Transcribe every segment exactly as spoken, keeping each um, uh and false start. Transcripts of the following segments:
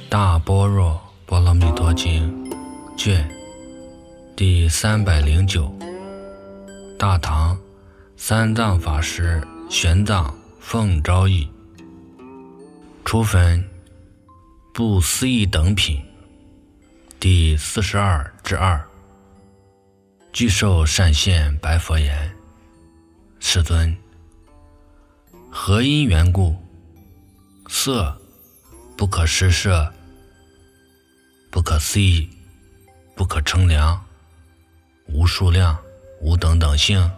大般若波罗蜜多经卷第三百零九，大唐三藏法师玄奘奉诏译，初分不思议等品，第四十二之二。具受善现白佛言：世尊，何因缘故，色不可施设，不可思议，不可称量，无数量，无等等性，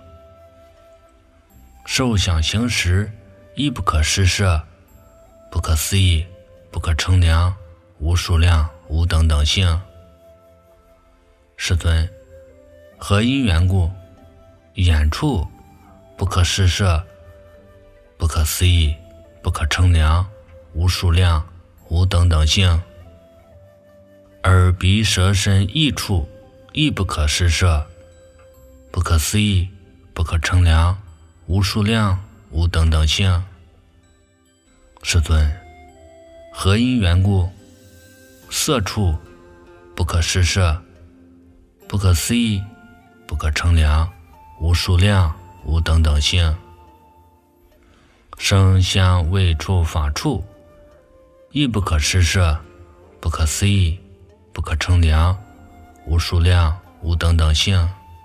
受想行识亦不可施设，不可思议，不可称量，无数量，无等等性。世尊，何因缘故，眼处不可施设，不可思议，不可称量，无数量，无等等性。耳鼻舌身意处亦不可施设，不可思议，不可称量，无数量，无等等性。世尊，何因缘故，色处不可施设，不可思议，不可称量，无数量，无等等性。声香味触法处亦不可施设，不可思议，不可称量，无数量，无等等性。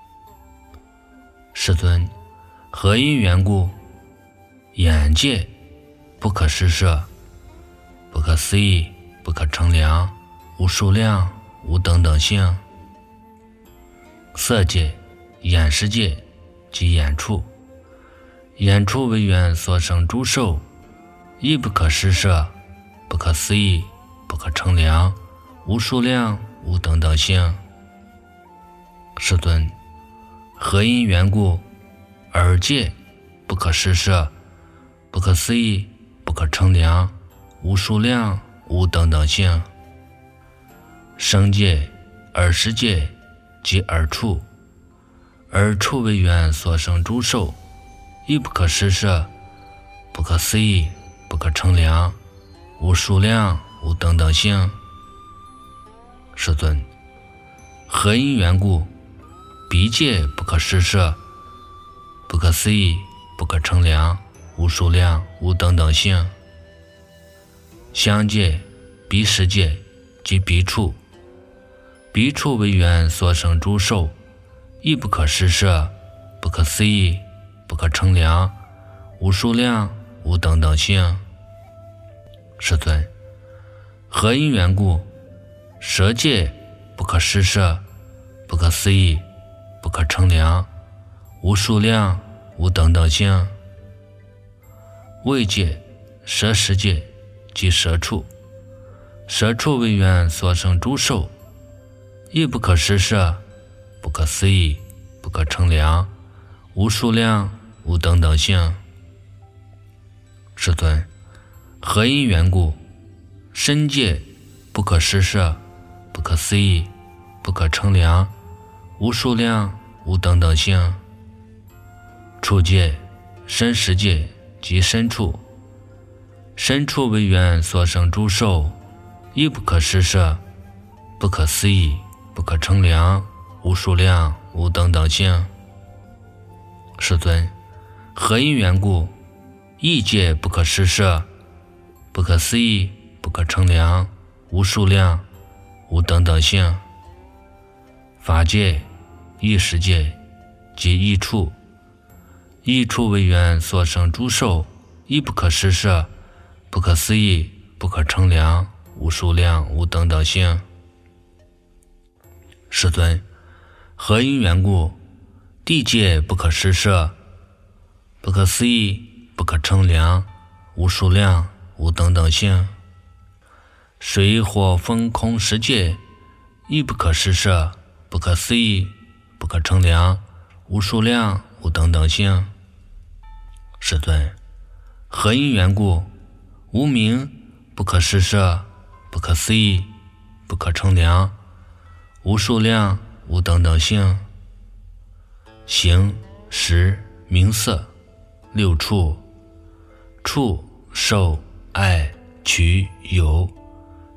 世尊，何因缘故，眼界不可施设，不可思议，不可称量，无数量，无等等性。色界、眼识界及眼处，眼处为缘所生诸受，亦不可施设，不可思议，不可称量，无数量，无等等性。世尊，何因缘故，耳界不可施设，不可思议，不可称量，无数量，无等等性。声界、耳识界及耳处，耳处为缘所生诸受，亦不可施设，不可思议，不可称量，无数量，无等等性。世尊，何因缘故，鼻界不可施设，不可思议，不可称量，无数量，无等等性。香界、鼻识界及鼻处，鼻处为缘所生诸受，亦不可施设，不可思议，不可称量，无数量，无等等性。世尊，何因缘故，舌界不可施设，不可思议，不可称量，无数量，无等等性。味界、舌识界及舌处，舌处为缘所生诸受，亦不可施设，不可思议，不可称量，无数量，无等等性。世尊，何因缘故，身界不可施设，不可思议，不可称量，无数量，无等等性。触界、身识界及身处，身处为缘所生诸受，亦不可施设，不可思议，不可称量，无数量，无等等性。世尊，何因缘故，意界不可施设，不可思议，不可称量，无数量，无等等性。法界、意识界及意处，意处为缘所生诸受，亦不可施设，不可思议，不可称量，无数量，无等等性。世尊，何因缘故，地界不可施设，不可思议，不可称量，无数量，无等等性。水火风空识界亦不可施设，不可思议，不可称量，无数量，无等等性。世尊，何因缘故，无明不可施设，不可思议，不可称量，无数量，无等等性。形、识、名色六处，触、受、爱、取、有，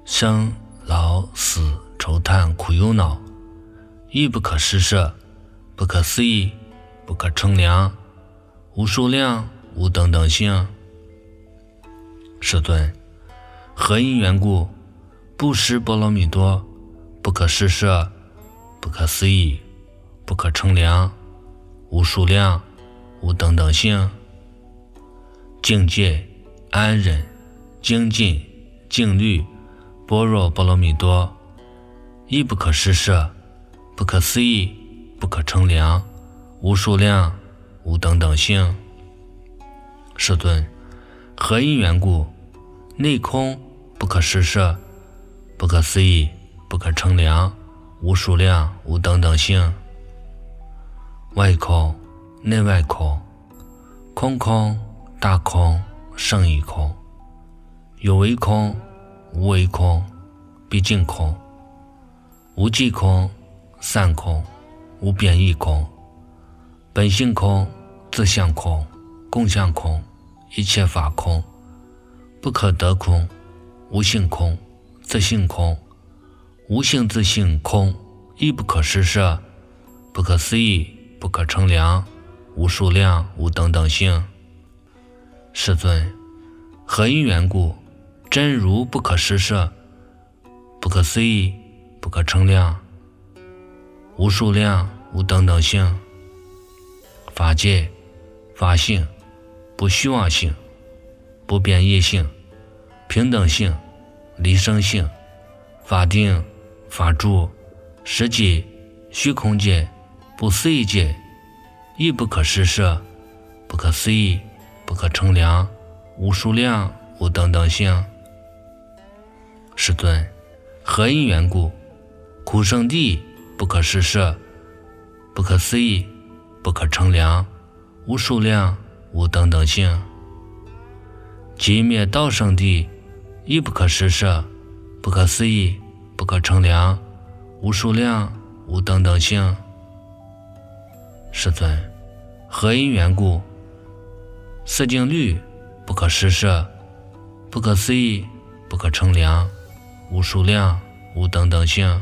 生老死愁叹苦忧恼，亦不可施设，不可思议，不可称量，无数量，无等等性。世尊，何因缘故，不识波罗蜜多，不可施设，不可思议，不可称量，无数量，无等等性。境界、安忍、精进、静虑、般若波罗蜜多，亦不可施设，不可思议，不可称量，无数量，无等等性。世尊，何因缘故，内空不可施设，不可思议，不可称量，无数量，无等等性。外空、内外空，空空、大空、胜义空，有为空、无为空、毕竟空，无记空、散空、无变异空，本性空、自相空、共相空，一切法空，不可得空、无性空、自性空、无性自性空，亦不可施设，不可思议，不可称量，无数量，无等等性。世尊，何因缘故，真如不可施设，不可思议，不可称量，无数量，无等等性。法界、法性，不虚妄性，不变异性，平等性，离生性，法定、法住、实际、虚空界、不思议界，亦不可施设，不可思议，不可称量，无数量，无等等性。世尊，何因缘故，苦圣地不可施设，不可思议，不可称量，无数量，无等等性。极灭道圣地亦不可施设，不可思议，不可称量，无数量，无等等性。世尊，何因缘故，四境律不可施设，不可思议，不可称量，无数量，无等等性。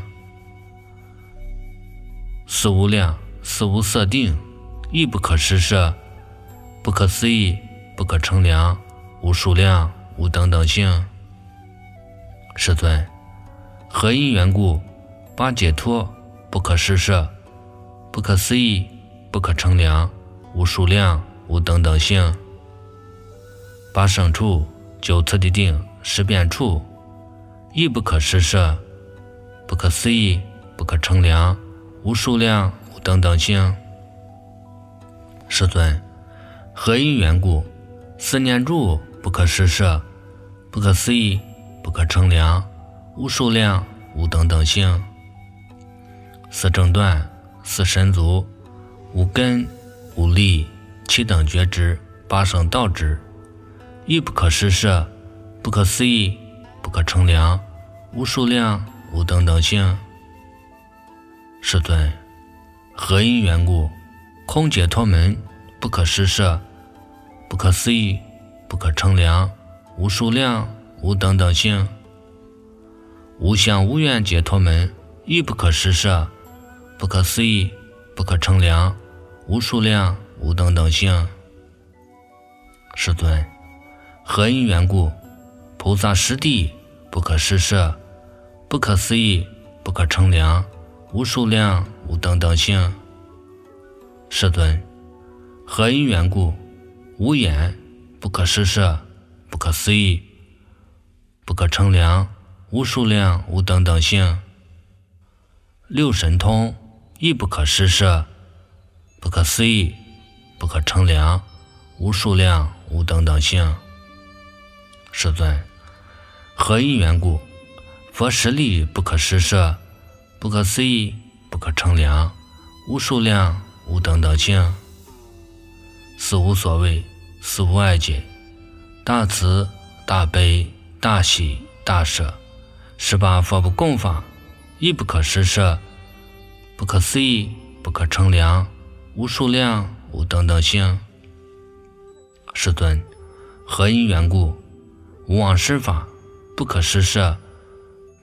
四无量、四无色定亦不可施设，不可思议，不可称量，无数量，无等等性。世尊，何因缘故，八解脱不可施设，不可思议，不可称量，无数量，无等等性。八胜处、九次第定、十遍处，亦不可施设，不可思议，不可称量，无数量，无等等性。世尊，何因缘故，四念住不可施设，不可思议，不可称量，无数量，无等等性。四正断、四神足、五根、五力、七等觉知、八圣道知，亦不可施设，不可思议，不可称量，无数量，无等等性。世尊，何因缘故，空解脱门不可施设，不可思议，不可称量，无数量，无等等性。无相无愿解脱门亦不可施设，不可思议，不可称量，无数量，无等等性。世尊，何因缘故，菩萨实地不可施设，不可思议，不可称量，无数量，无等等性。世尊，何因缘故，无眼不可施设，不可思议，不可称量，无数量，无等等性。六神通亦不可施设，不可思议，不可称量，无数量，无等等性。世尊，何因缘故，佛实力不可施设，不可思议，不可称量，无数量，无等等性。四无所谓，四无碍解，大慈、大悲、大喜、大舍，十八佛不共法，亦不可施设，不可思议，不可称量，无数量，无等等性。世尊，何因缘故，无妄施法不可施设，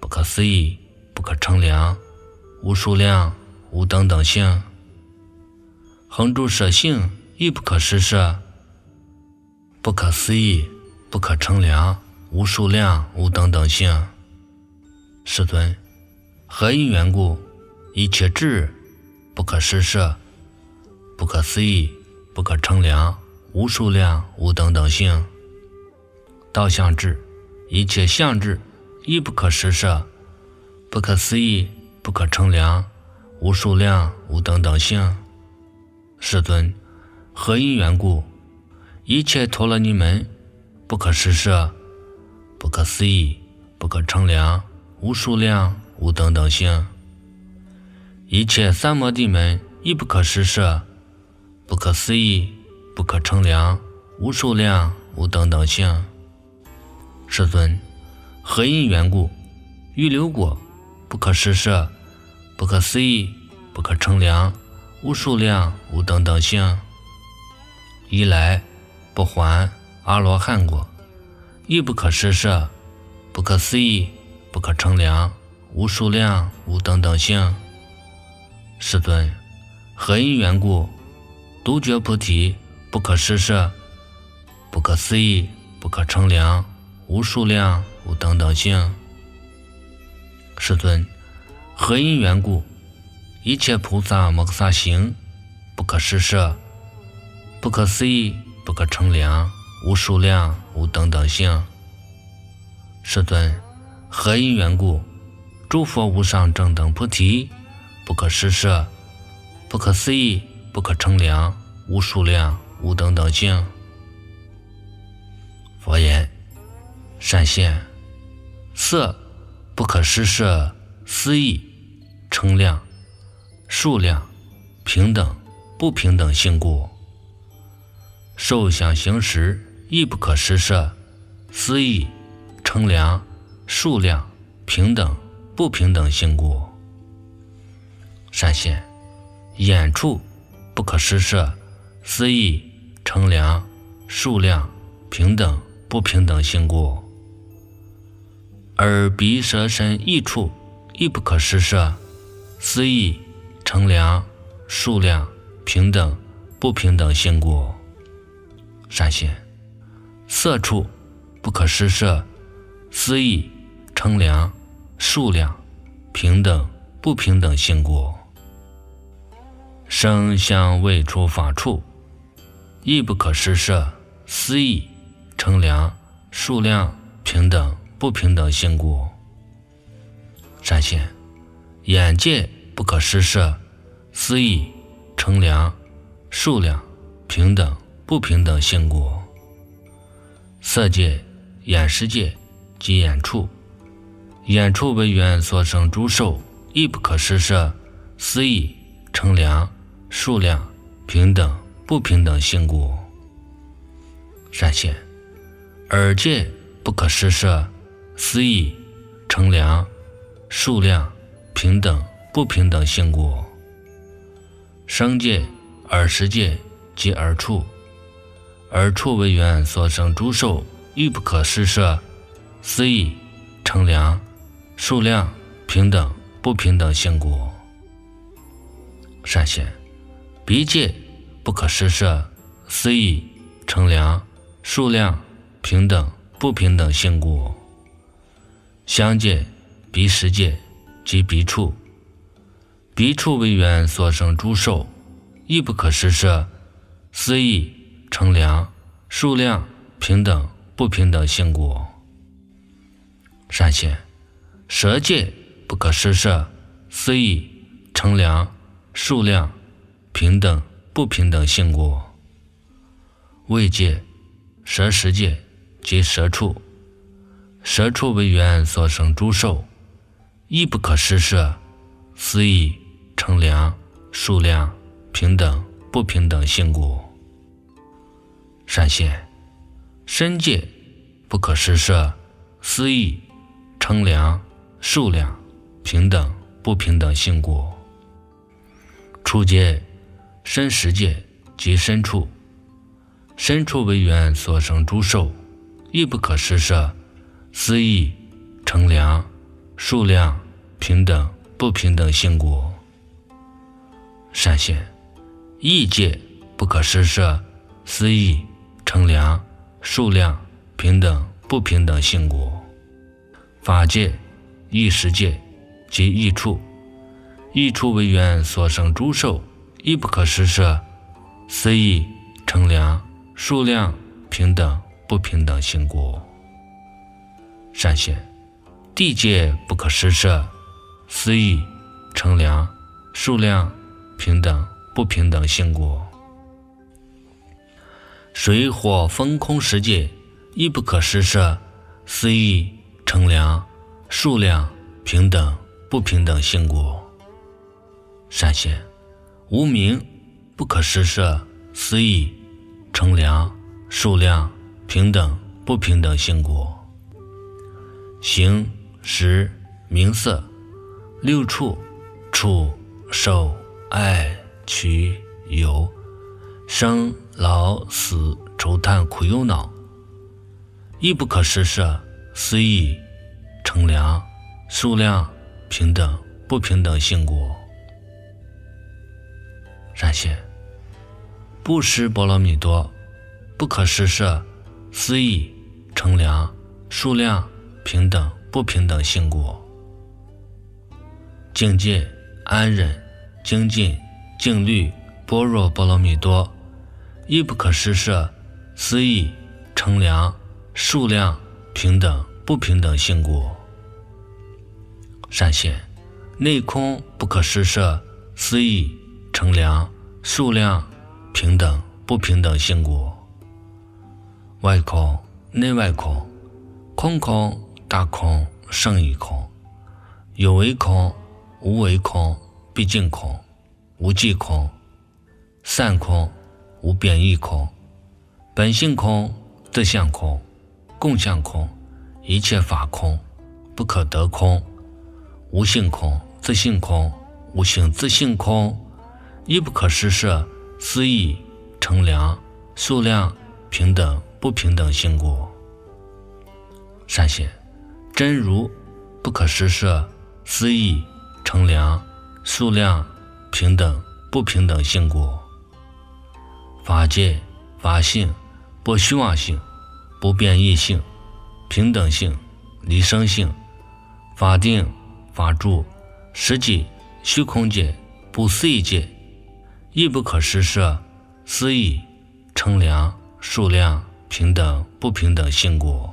不可思议，不可称量，无数量，无等等性。恒住舍性，亦不可施设，不可思议，不可称量，无数量，无等等性。世尊，何因缘故？一切智不可施设，不可思议，不可称量，无数量，无等等性。道相智，一切相智亦不可施设，不可思议，不可称量，无数量，无等等性。世尊，何因缘故？一切陀罗尼门不可施设，不可思议，不可称量，无数量，无等等性。一切三摩地门亦不可施设，不可思议，不可称量，无数量，无等等性。世尊，何因缘故？欲流果不可施设，不可思议，不可称量，无数量，无等等性。一来不还阿罗汉果亦不可施设，不可思议，不可称量，无数量，无等等性。世尊，何因缘故？独觉菩提不可施设，不可思议，不可称量，无数量，无等等性。世尊，何因缘故？一切菩萨摩诃萨行不可施设，不可思议，不可称量，无数量，无等等性。世尊，何因缘故？诸佛无上正等菩提不可施设，不可思议，不可称量，无数量，无等等性。佛言：善现，色不可施设，思议，称量，数量，平等，不平等性故。受想行识亦不可施设，思议，称量，数量，平等，不平等性故。善现，眼处不可施设，思议，称量，数量，平等，不平等性故。耳鼻舌身意处亦不可施设，思议，称量，数量，平等，不平等性故。善现，色处不可施设，思议，称量，数量，平等，不平等性故。声香味触法处亦不可施设，思议，称量，数量，平等，不平等性故。善现，眼界不可施设，思议，称量，数量，平等，不平等性故。色界、眼识界及眼处，眼处为缘所生诸受亦不可施设，思议，称量，数量，平等，不平等性故。善现，耳界不可施设，思议，称量，数量，平等，不平等性故。声界、耳识界及耳处，耳处为缘所生诸受亦不可施设，思议，称量，数量，平等，不平等性故。善现，鼻界不可施设，思议，称量，数量，平等，不平等性故。香界、鼻识界及鼻处，鼻处为缘所生诸受亦不可施设，思议，称量，数量，平等，不平等性故。善现，舌界不可施设，思议，称量，数量，平等，不平等性故。味界、舌识界及舌处，舌处为缘所生诸受亦不可施设，思议，称量，数量，平等，不平等性故。善现，身界不可施设，思议，称量，数量，平等，不平等性故。触界、身识界及身处，身处为缘所生诸受亦不可施设，思议，称量， 数量、平等、不平等性果。善现义界不可施设，思义、称量、数量、平等、不平等性果。法界、义实界即义处，义处为缘所生诸受，亦不可施设，思义、称量、数量、平等、不平等性果。善现地界不可施设，思义、称量、数量、平等、不平等性果。水火风空十界亦不可施设，思义、称量、数量、平等、不平等性果。善现无明不可施设，思义、称量、数量、平等、不平等性果。形、识、名色六处，触、受、爱、取、有，生、老、死、愁叹、苦、忧、恼，亦不可施设，思义、称量、数量、平等、不平等性果。善现布施波罗蜜多不可施设，思义、称量、数量、平等、不平等性果。境界、安忍、精进、静虑、般若波罗蜜多亦不可施设，思义、称量、数量、平等、不平等性果。善现内空不可施设，思义、称量、数量、平等、不平等性果。外空、内外空，空空、大空、胜义空，有为空、无为空、毕竟空、无记空、散空、无变异空、本性空、自相空、共相空、一切法空、不可得空、无性空、自性空、无性自性空，亦不可施设，思义、称量、数量、平等、不平等性果。善现真如不可施设，思义、称量、数量、平等、不平等性果。法界、法性不虚妄性、不变异性、平等性、离生性、法定、法住、实际、虚空界、不思议界，亦不可施设，思义、称量、数量、平等、不平等性果。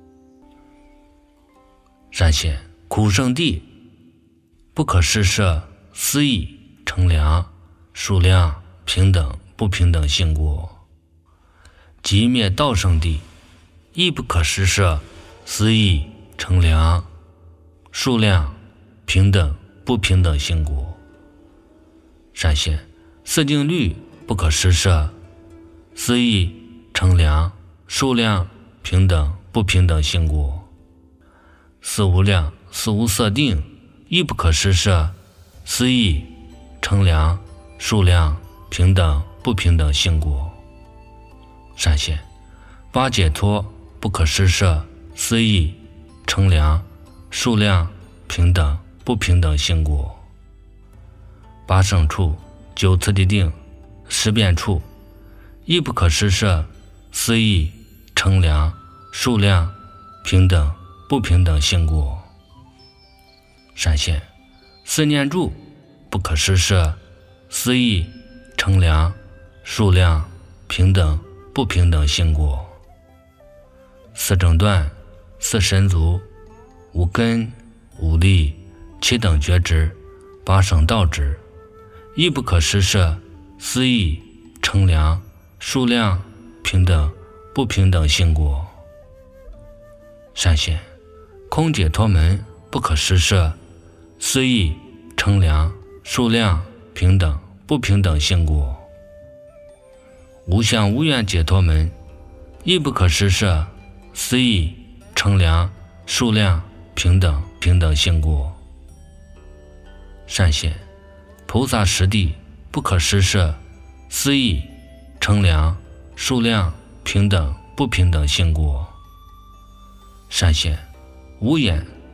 善现苦圣地不可施设，思义、称量、数量、平等、不平等性果。极灭道圣地亦不可施设，思义、称量、数量、平等、不平等性果。善现四境律不可施设，思义、称量、数量、平等、不平等性果。四无量、四无色定亦不可施设，思义、称量、数量、平等、不平等性果。善现八解脱不可施设，思义、称量、数量、平等、不平等性果。八胜处、九次第定、十变处亦不可施设，思义、称量、数量、平等、不平等性果。善现四念住不可施设，思义、称量、数量、平等、不平等性果。四正断、四神足、五根、五力、七等觉知、八圣道知亦不可施设，思义、称量、数量、平等、不平等性果。善现空解脱门不可施设，思义、称量、数量、平等、不平等性果。无相无愿解脱门亦不可施设，思义、称量、数量、平等、平等性果。善现菩萨实地不可施设，思义、称量、数量、平等、不平等性果。善现无眼、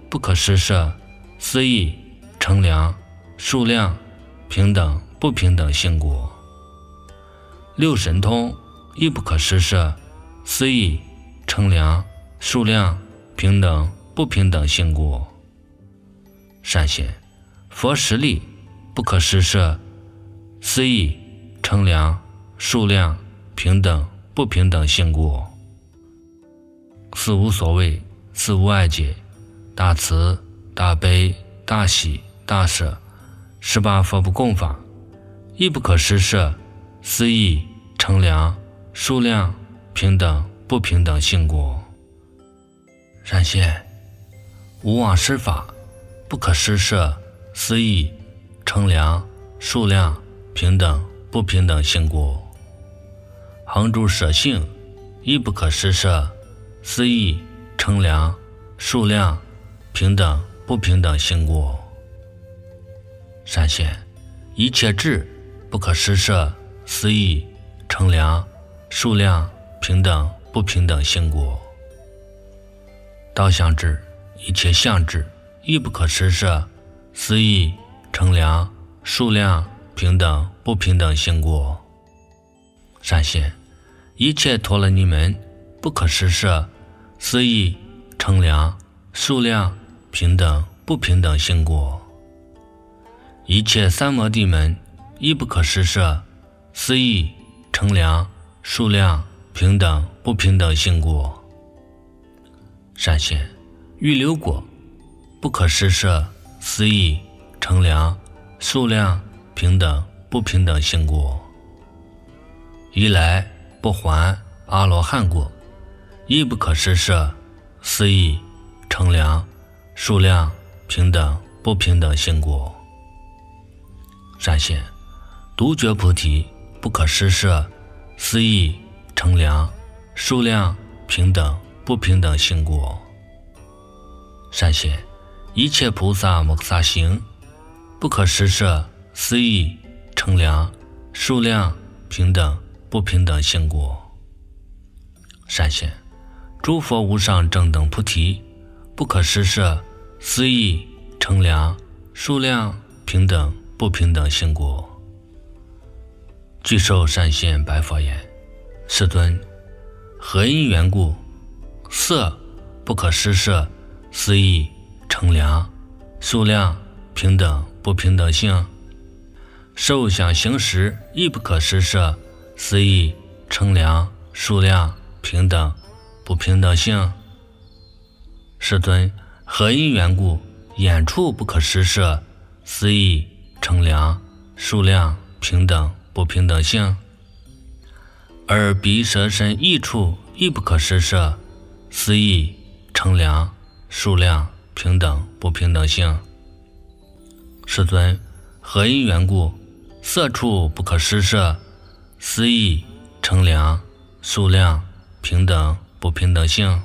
不可施设思义称量数量平等不平等性果。六神通亦不可施设思义称量数量平等不平等性果。善显，佛实力不可施设思义称量数量平等不平等性果。四无所谓，四无碍解，大慈大悲大喜大舍十八佛不共法，亦不可施设思义称量数量平等不平等性果。善现，无妄施法不可施设思义称量数量平等不平等性果。恒住舍性亦不可施设思义称量数量平等不平等性果。善现，一切智不可施设思义称量数量平等不平等性果。道相智一切相智亦不可施设思义称量数量平等不平等性果。善现，一切陀罗尼门不可施设思义称量数量平等不平等性果。一切三摩地门亦不可施设思义称量数量平等不平等性果。善现，欲流果不可施设思义称量数量平等不平等性果。一来不还阿罗汉果亦不可施设思义称量数量平等不平等性果。善现，独觉菩提不可施设思义称量数量平等不平等性果。善现，一切菩萨摩诃萨行不可施设思义称量数量平等不平等性果。善现，诸佛无上正等菩提不可施设思义称量数量平等不平等性果。具受善现白佛言：世尊，何因缘故色不可施设思义称量数量平等不平等性？受想行识亦不可施设思义称量数量平等不平等性？世尊，何因缘故眼处不可施设思义称量数量平等不平等性？耳鼻舌身意处亦不可施设思义称量数量平等不平等性？世尊，何因缘故色处不可施设思义称量数量平等不平等性？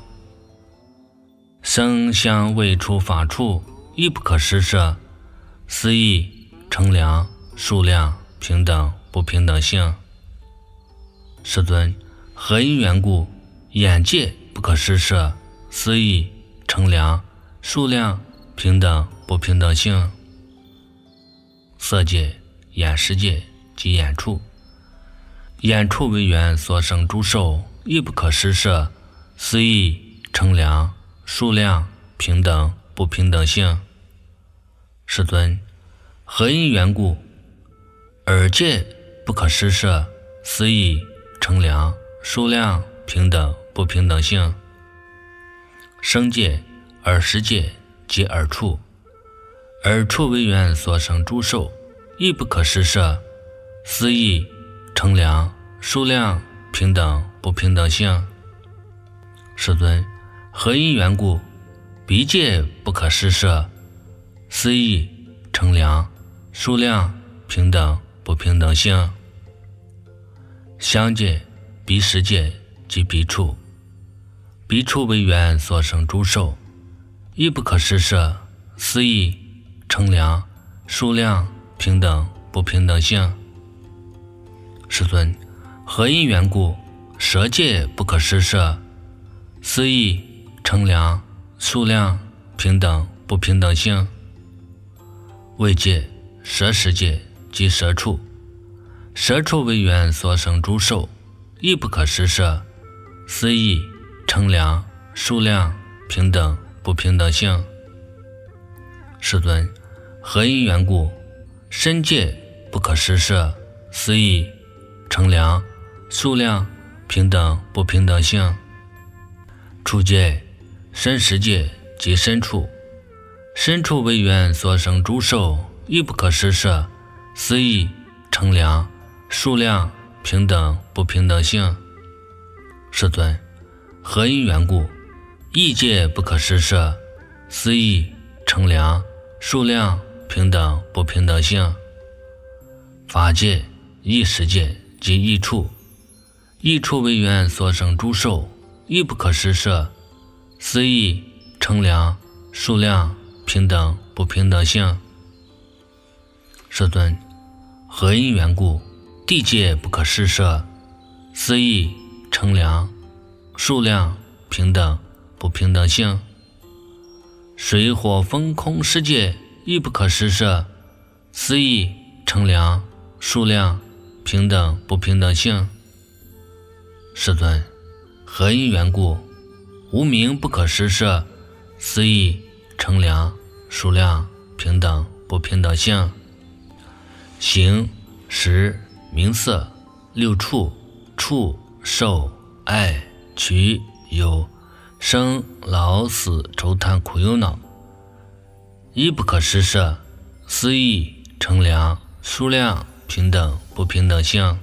声香味触法处亦不可施设思义称量数量平等不平等性？世尊，何因缘故眼界不可施设思义称量数量平等不平等性？色界、眼识界及眼处，眼处为缘所生诸受亦不可施设思义称量数量平等不平等性？世尊，何因缘故耳界不可施设思义称量数量平等不平等性？声界、耳识界及耳处，耳处为缘所生诸受亦不可施设思义称量数量平等不平等性？世尊，何因缘故鼻界不可施设思义称量数量平等不平等性？香界、鼻识界及鼻处，鼻处为缘所生诸受亦不可施设思义称量数量平等不平等性？世尊，何因缘故舌界不可施设思义称量数量平等不平等性。为界，摄世界即摄处，摄处为缘所生诸受，亦不可施摄，思义、称量、数量、平等、不平等性。世尊，何因缘故，身界不可施摄，思义、称量、数量、平等、不平等性？处界，身世界即身处，身处为缘所生诸受，亦不可施摄，思义、称量、数量、平等、不平等性。世尊，何因缘故，意界不可施摄，思义、称量、数量、平等、不平等性？法界、意识界即意处，意处为缘所生诸受，亦不可施摄，思义、称量、数量、平等、不平等性。世尊，何因缘故，地界不可施摄，思义、称量、数量、平等、不平等性？水火风空世界亦不可施摄，思义、称量、数量、平等、不平等性？世尊，何因缘故，无明不可施摄，思义、称量、数量、平等、不平等性？形、识、名色、六处、触、受、爱、取、有、生、老、死、愁叹苦忧恼，亦不可施摄，思义、称量、数量、平等、不平等性？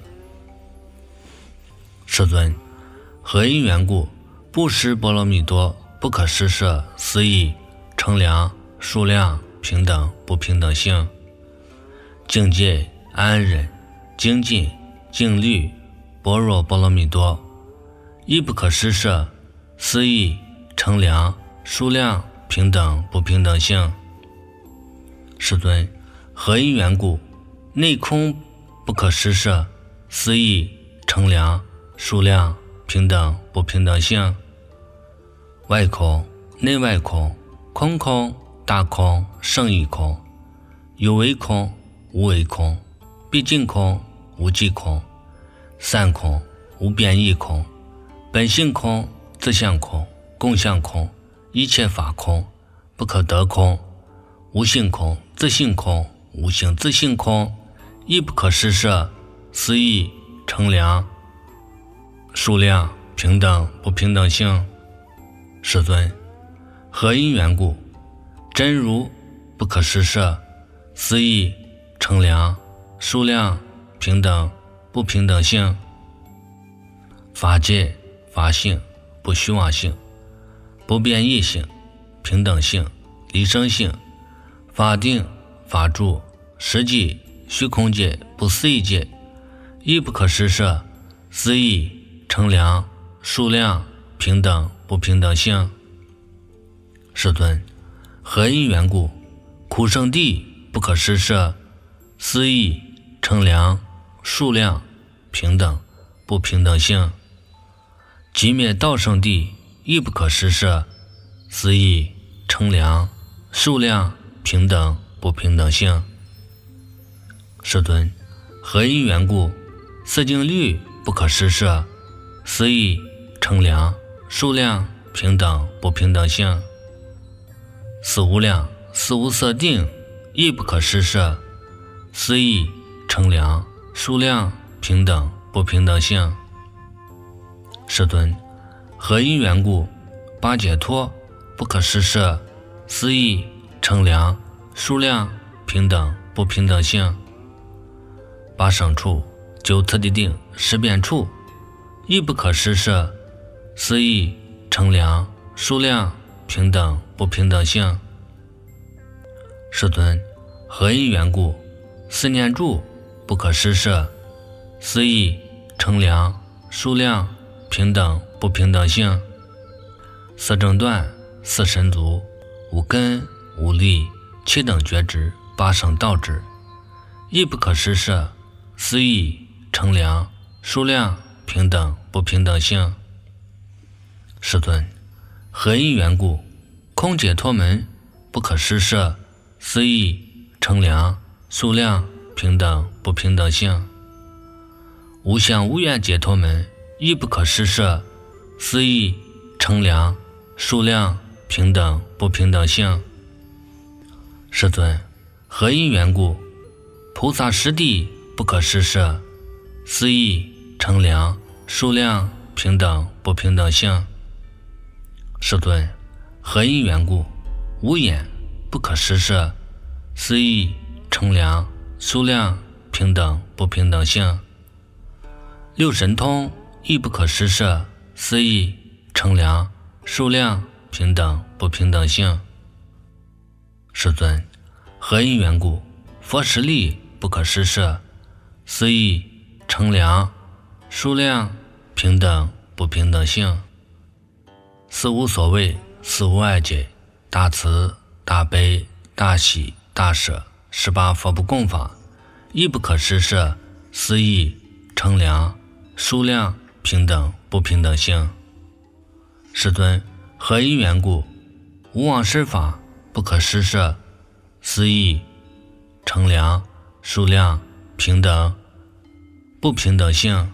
世尊，何因缘故，布施波罗蜜多不可施摄，思义、称量、数量、平等、不平等性？境界、安忍、精进、静虑、般若波罗蜜多，亦不可施摄，思义、称量、数量、平等、不平等性？世尊，何因缘故，内空不可施摄，思义、称量、数量、平等、不平等性？外空、内外空、空空、大空、胜义空，有为空、无为空，毕竟空、无际空，散空、无变异空，本性空、自相空、共相空，一切法空，不可得空，无性空、自性空、无性自性空，亦不可施摄，思义、称量、数量、平等、不平等性？世尊，何因缘故，真如不可施摄，思义、称量、数量、平等、不平等性？法界、法性、不虚妄性、不变异性、平等性、离生性、法定、法住、实际、虚空界、不思议界，亦不可施摄，思义、称量、数量、平等、不平等性？世尊，何因缘故，苦圣地不可施摄，思义、称量、数量、平等、不平等性？寂灭道圣地亦不可施摄，思义、称量、数量、平等、不平等性？世尊，何因缘故，四境律不可施摄，思义、称量、数量、平等、不平等性？四无量、四无色定亦不可施摄，思义、称量、数量、平等、不平等性？世尊，何因缘故，八解脱不可施摄，思义、称量、数量、平等、不平等性？八胜处、九次第定、十变处亦不可施摄，思义、称量、数量、平等、不平等性？世尊，何因缘故，四念住不可施摄，思义、称量、数量、平等、不平等性？四正断、四神足、五根、五力、七等觉知、八圣道智，亦不可施摄，思义、称量、数量、平等、不平等性？世尊，何因缘故，空解脱门不可施设，思义称量数量平等不平等性。无相无缘解脱门亦不可施设，思义称量数量平等不平等性。世尊，何因缘故？菩萨实地不可施设，思义称量数量平等不平等性。世尊，何因缘故？无眼不可施设，思义称量数量平等不平等性。六神通亦不可施设，思义称量数量平等不平等性。世尊，何因缘故？佛实力不可施设，思义称量数量平等不平等性。四无所谓，四无碍解，大慈大悲大喜大舍十八佛不共法亦不可施设，思义称量数量平等不平等性。世尊，何因缘故？无妄施法不可施设，思义称量数量平等不平等性。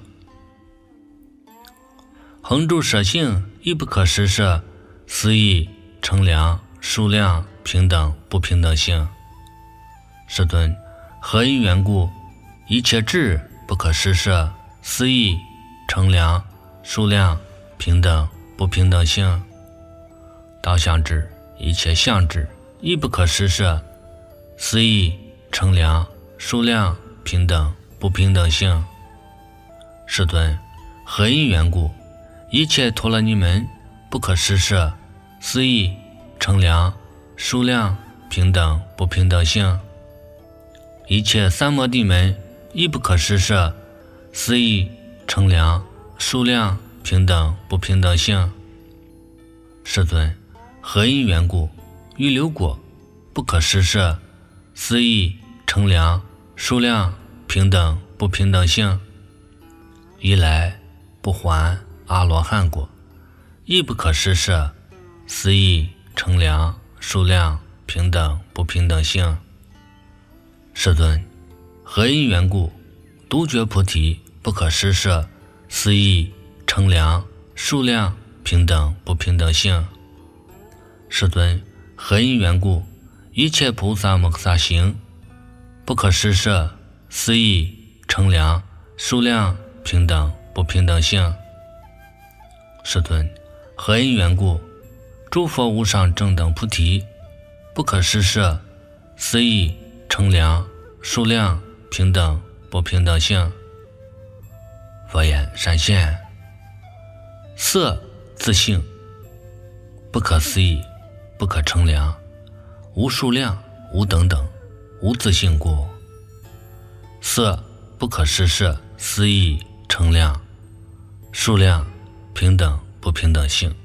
恒住舍性亦不可施设，思义称量数量平等不平等性。世尊，何因缘故？一切智不可施设，思义称量数量平等不平等性。道相智一切相智亦不可施设，思义称量数量平等不平等性。世尊，何因缘故？一切陀罗尼门不可施设，思义称量数量平等不平等性。一切三摩地门亦不可施设，思义称量数量平等不平等性。世尊，何因缘故？欲流果不可施设，思义称量数量平等不平等性。一来不还阿罗汉果亦不可施设，思义称量数量平等不平等性。世尊，何因缘故？独觉菩提不可施设，思义称量数量平等不平等性。世尊，何因缘故？一切菩萨摩诃萨行不可施设，思义称量数量平等不平等性。世尊，何因缘故？诸佛无上正等菩提不可施设，思义称量数量平等不平等性。佛言：闪现，色自性不可思议，不可称量，无数量，无等等，无自性故。色不可施设，思义称量数量平等不平等性。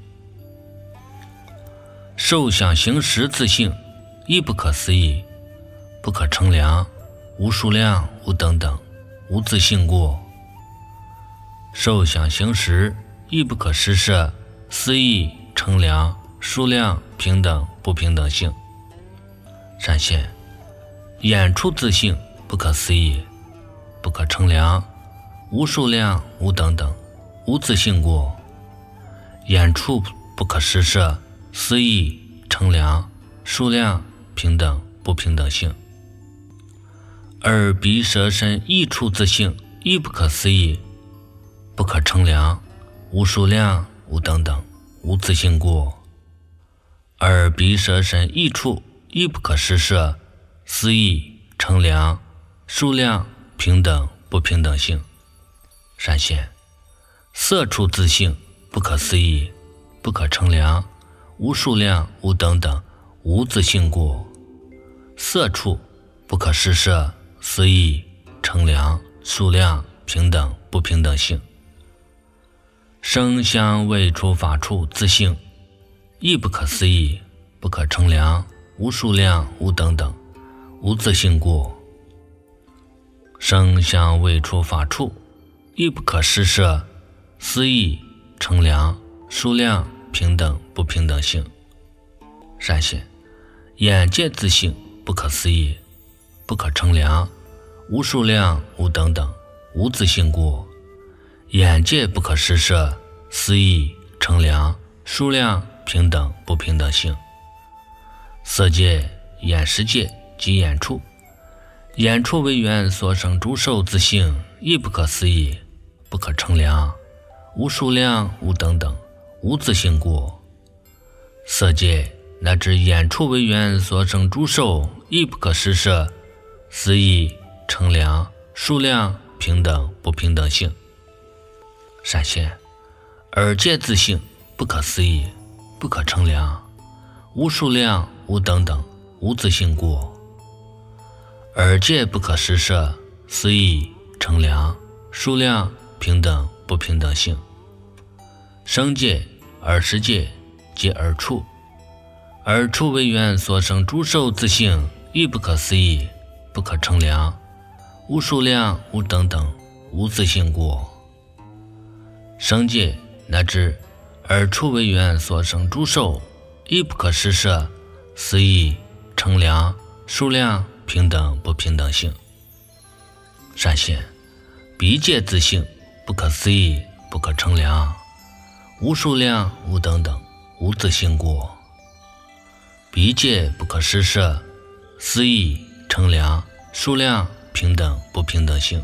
受想行识自性亦不可思议，不可称量，无数量，无等等，无自性故。受想行识亦不可施设，思义称量数量平等不平等性。闪现，眼处自性不可思议，不可称量，无数量，无等等，无自性故。眼处不可施设，思义称量数量平等不平等性。耳鼻舌身意处自性亦不可思议，不可称量，无数量，无等等，无自性故。耳鼻舌身意处亦不可施设，思义称量数量平等不平等性。闪现，色处自性不可思议，不可称量，无数量，无等等，无自性故。色处不可施设，思义称量数量平等不平等性。声香味触法处自性亦不可思议，不可称量，无数量，无等等，无自性故。声香味触法处亦不可施设，思义称量数量平等不平等性。闪现， 眼界自性，不可思议，不可称量，无数量，无等等，无自性故。眼界不可施设，思议，称量，数量，平等不平等性。色界、眼识界即眼处，眼处为缘所生诸受自性，亦不可思议，不可称量，无数量，无等等，无自性故。色界乃至眼处为缘所生诸受，亦不可施设，思议，称量，数量，平等不平等性。闪现耳界自性，不可思议，不可称量，无数量，无等等，无自性故。耳界不可施设，思议，称量，数量，平等不平等性。声界、耳识界即耳处，耳处为缘所生诸受自性，亦不可思议，不可称量，无数量，无等等，无自性故。声界乃至耳处为缘所生诸受，亦不可施设，思议，称量，数量，平等不平等性。闪现鼻界自性，不可思议，不可称量，无数量，无等等，无自性故。鼻界不可施设，思议，称量，数量，平等不平等性。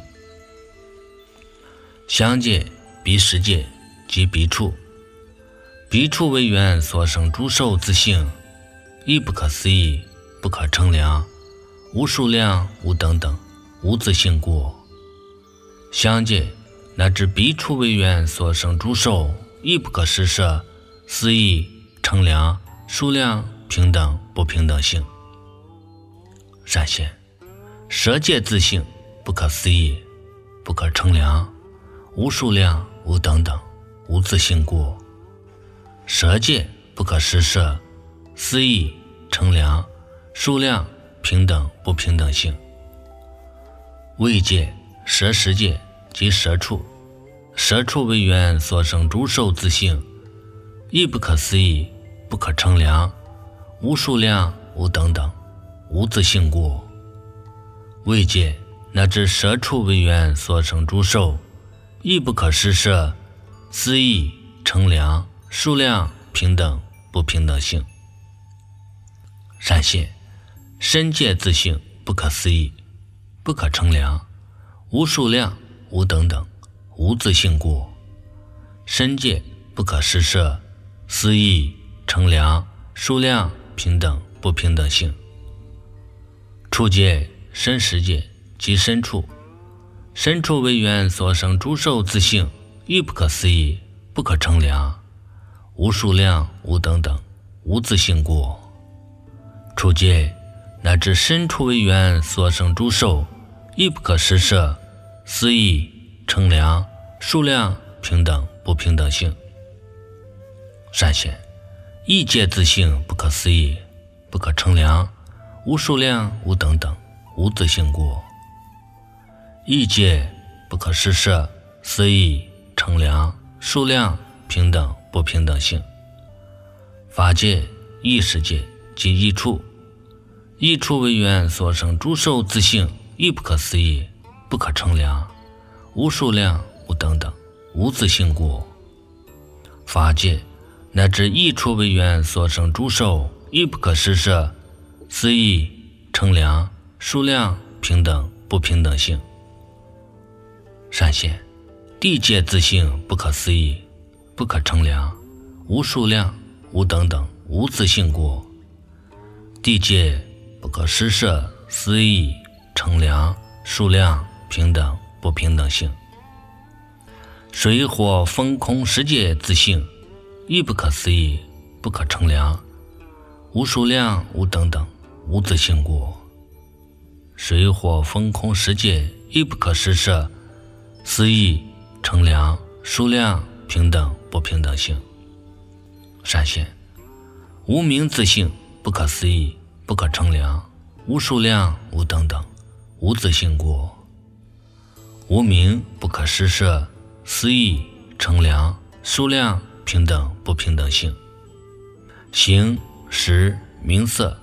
香界、鼻识界即鼻处，鼻处为缘所生诸受自性，亦不可思议，不可称量，无数量，无等等，无自性故。香界乃至鼻处为缘所生诸受，亦不可施设，思议，称量，数量，平等不平等性。闪现舌界自性，不可思议，不可称量，无数量，无等等，无自性故。舌界不可施设，思议，称量，数量，平等不平等性。味界、舌识界即舌处，舌处为缘所生诸受自性，亦不可思议，不可称量，无数量，无等等，无自性故。味界乃至舌处为缘所生诸受，亦不可施设，思议，称量，数量，平等不平等性。闪现身界自性，不可思议，不可称量，无数量，无等等，无自性故。身界不可施设，思议，称量，数量，平等不平等性。处界、身识界即身处，身处为缘所生诸受自性，亦不可思议，不可称量，无数量，无等等，无自性故。处界乃至身处为缘所生诸受，亦不可施设，思议，称量，数量，平等不平等性。闪现意界自性，不可思议，不可称量，无数量，无等等，无自性故。意界不可施设，思议，称量，数量，平等不平等性。法界、意识界即意处，意处为缘所生诸受自性，亦不可思议，不可称量，无数量，无等等，无自性故。法界乃至意处为缘所生诸受，亦不可施设，思议，称量，数量，平等不平等性。闪现地界自性，不可思议，不可称量，无数量，无等等，无自性故。地界不可施设，思议，称量，数量，平等不平等性。水火风空十界自性，亦不可思议，不可称量，无数量，无等等，无自性故。水火风空十界亦不可施设，思议，称量，数量，平等不平等性。闪现无明自性，不可思议，不可称量，无数量，无等等，无自性故。无明不可施设，思议，称量，数量，平等不平等性。形、识、名色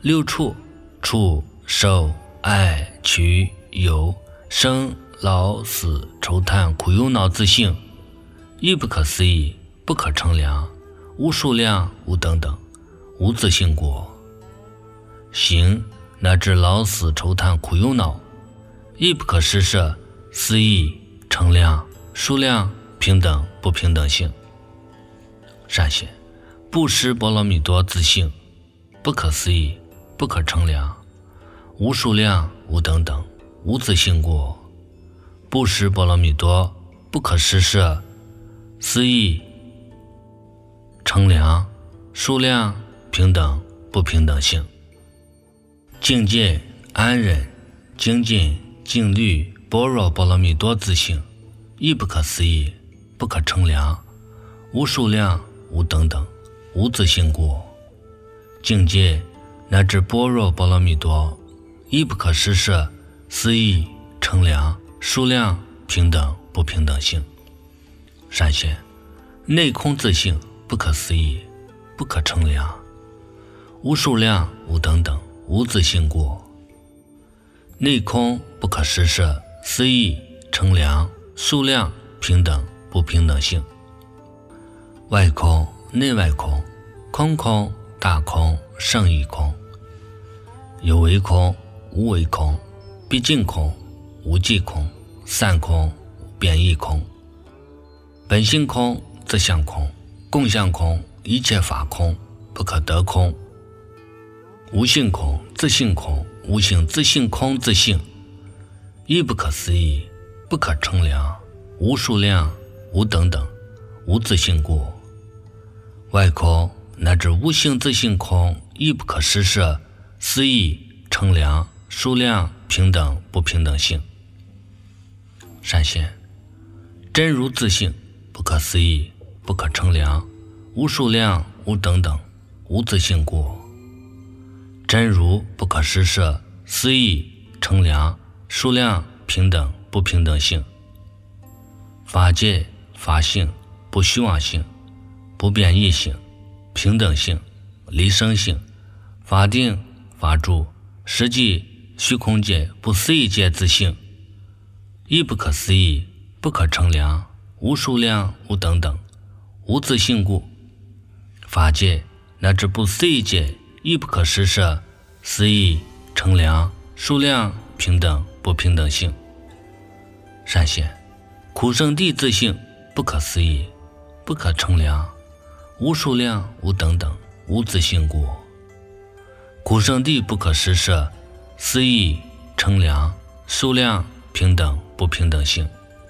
六处，处受爱取有生老死愁叹苦忧恼自性，亦不可思议，不可称量，无数量，无等等，无自性果。行乃至老死愁叹苦忧恼，亦不可施设思议称量数量平等不平等性。善显布施波罗蜜多自性，不可思议，不可称量，无数量，无等等，无自性果。布施波罗蜜多不可施设思议称量数量平等不平等性。境界安忍精进静虑般若波罗蜜多自性，亦不可思议，不可称量，无数量，无等等，无自性果。境界乃至般若波罗蜜多，亦不可施设思议称量数量平等不平等性。善显内空自性，不可思议，不可称量，无数量，无等等，无自性果。内空不可施设思议称量数量平等不平等性。外空内外空，空空大空胜义空，有为空无为空，毕竟空无际空，散空变异空，本性空自相空，共相空一切法空，不可得空。无性空自性空，无性自性空自性，亦不可思议，不可称量，无数量，无等等，无自性果。外空乃至无性自性空，亦不可施设思议称量数量平等不平等性。善显真如自性，不可思议，不可称量，无数量，无等等，无自性果。真如不可施设思议称量数量平等不平等性。法界法性，不虚妄性，不变异性，平等性，离生性，法定法住实际虚空界不思议界自性，亦不可思议，不可称量，无数量，无等等，无自性故。法界乃至不思议界，亦不可施设思议称量数量平等不平等性。善显苦圣地自性，不可思议，不可称量，无数量，无等等，无自性果。苦圣地不可施设思议称量数量平等不平等性。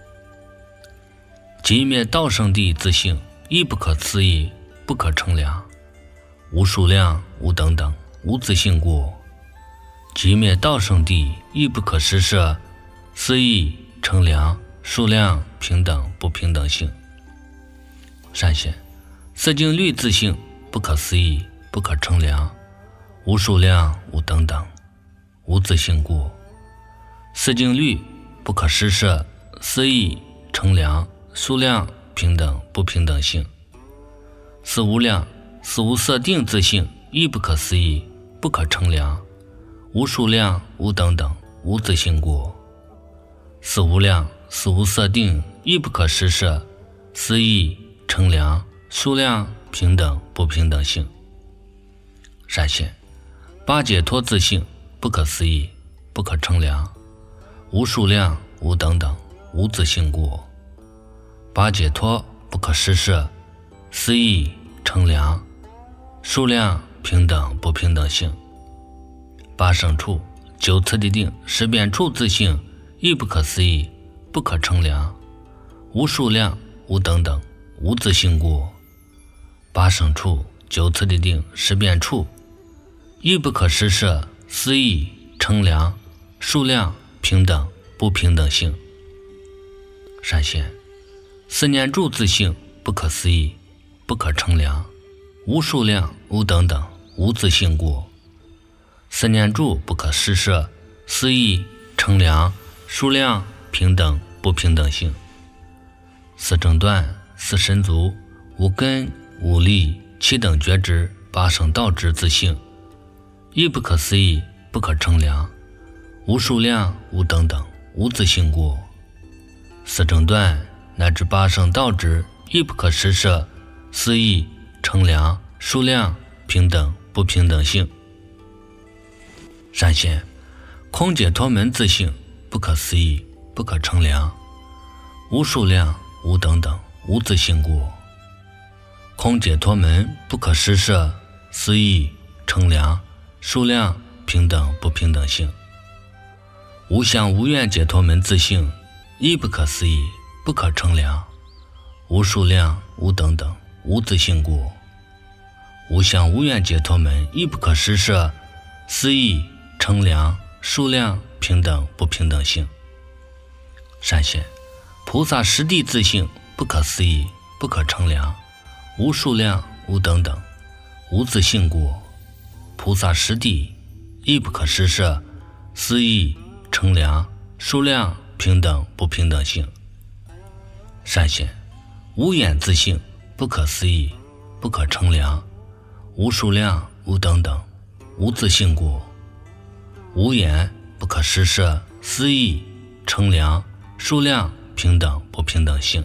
即灭道圣地自性，亦不可思议，不可称量，无数量，无等等，无自性果。即灭道圣地，亦不可施设思议称量数量平等不平等性。善显色境律自性，不可思议，不可称量，无数量，无等等，无自性故。色境律不可施设思议称量数量平等不平等性。四无量四无色定自性，亦不可思议，不可称量，无数量，无等等，无自性果。四无量四无色定，亦不可施设思议称量数量平等不平等性。善显八解脱自性，不可思议，不可称量，无数量，无等等，无自性果。八解脱不可施设思议称量数量平等不平等性。八胜处九次第定识变处自性，亦不可思议，不可称量，无数量，无等等，无自性果。八胜处九次第定识变处，亦不可施设思议称量数量平等不平等性。善显四念住自性，不可思议，不可称量，无数量，无等等，无自性果。四念住不可施设思议称量数量平等不平等性。四正断四神足无根无力七等觉知八圣道之自性， 亦不可思议，不可称量，无数量，无等等，无自性故。四正断乃至八圣道之，亦不可施设、思议、称量、数量、平等、不平等性。善显，空解脱门自性，不可思议，不可称量，无数量，无等等，无自性故。空解脱门不可施设、思议、称量、数量、平等、不平等性。无相无愿解脱门自性，亦不可思议，不可称量，无数量，无等等，无自性故。无相无愿解脱门亦不可施设、思议、称量、数量、平等、不平等性。善显，菩萨实地自性，不可思议，不可称量，无数量，无等等，无自性故。菩萨实地亦不可施设、思议、称量、数量、平等、不平等性。善显，无眼自性，不可思议，不可称量，无数量，无等等，无自性故。无眼不可施设、思议、称量、数量、平等、不平等性。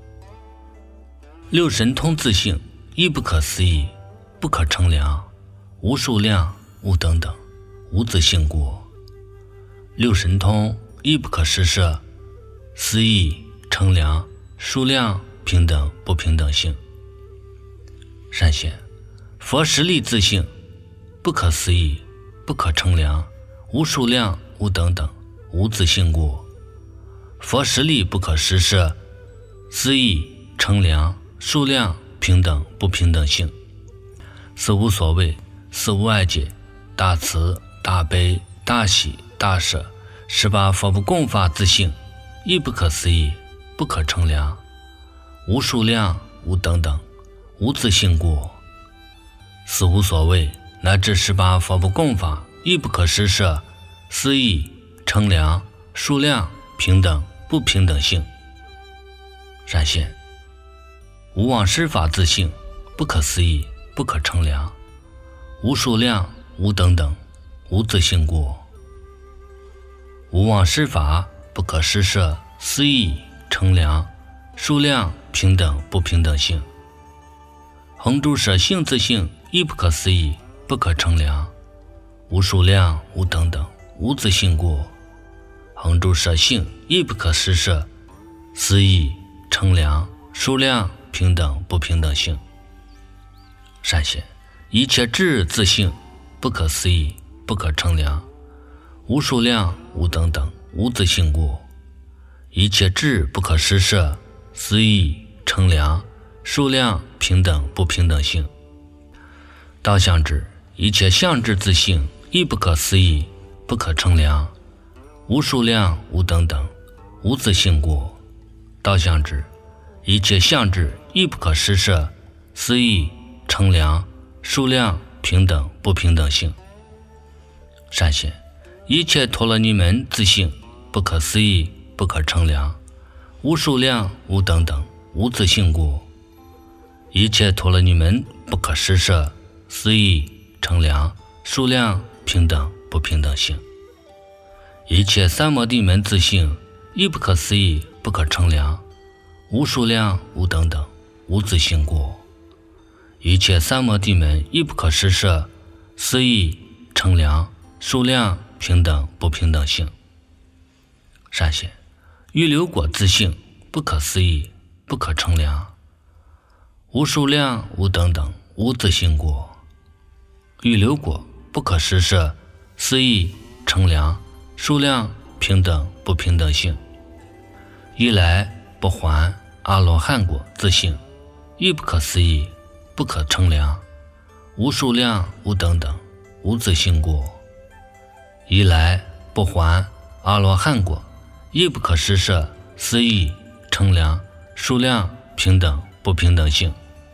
六神通自性，亦不可思议，不可称量，无数量，无等等，无自性故。六神通亦不可施设、思议、称量、数量、平等、不平等性。善显，佛实力自性，不可思议，不可称量，无数量，无等等，无自性故。佛实力不可施设、思议、称量、数量、平等、不平等性。四无所谓，四无碍解，大慈、大悲、大喜、大舍，十八佛不共法自性，亦不可思议，不可称量，无数量，无等等，无自性故。四无所谓乃至十八佛不共法，亦不可施设、思议、称量、数量、平等、不平等性。善显，无妄施法自性，不可思议，不可称量，无数量，无等等，无自性故。无妄施法不可施设、思议、称量、数量、平等、不平等性。恒诸舍性自性，亦不可思议，不可称量，无数量，无等等，无自性故。恒诸舍性亦不可施设、思议、称量、数量、平等、不平等性。善显，一切智自性，不可思议，不可称量，无数量，无等等，无自性故。一切智不可施设、思议、称量、数量、平等、不平等性。道相智，一切相智自性，亦不可思议，不可称量，无数量，无等等，无自性故。道相智，一切相智亦不可施设、思议、称量、数量、平等、不平等性。善显，一切陀罗尼门自性，不可思议，不可称量，无数量，无等等，无自性故。一切陀罗尼门不可施设、思议、称量、数量、平等、不平等性。一切三摩地门自性，亦不可思议，不可称量，无数量，无等等，无自性故。一切三摩地门亦不可施设、思议、称量、数量、平等、不平等性。善显，欲流果自性，不可思议，不可称量，无数量，无等等，无自性故。欲流果不可施设、思议、称量、数量、平等、不平等性。一来不还阿罗汉果自性，亦不可思议，不可称量，无数量，无等等，无自性故。一来不还阿罗汉果，亦不可施设、思议、称量、数量、平等、不平等性。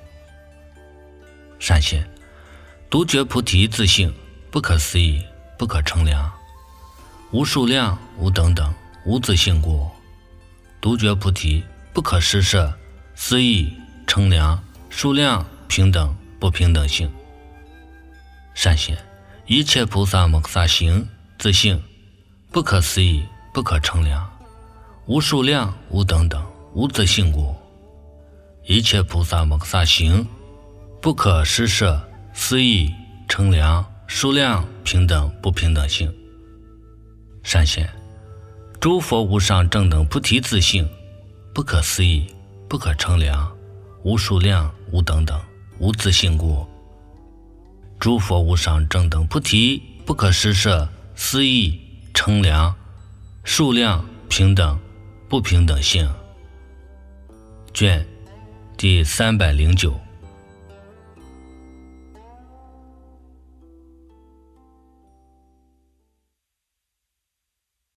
善显，独觉菩提自性，不可思议，不可称量，无数量，无等等，无自性故。独觉菩提不可施设、思议、称量、数量、平等、不平等性。善显， 一切菩萨摩诃萨行自性，不可思议，不可称量，无数量，无等等，无自性故。一切菩萨摩诃萨行，不可施设、思议、称量、数量、平等、不平等性。善显，诸佛无上正等菩提自性，不可思议，不可称量，无数量，无等等，无自性故。诸佛无上正等菩提，不可施设、思议、称量、数量、平等、不平等性。卷第三百零九。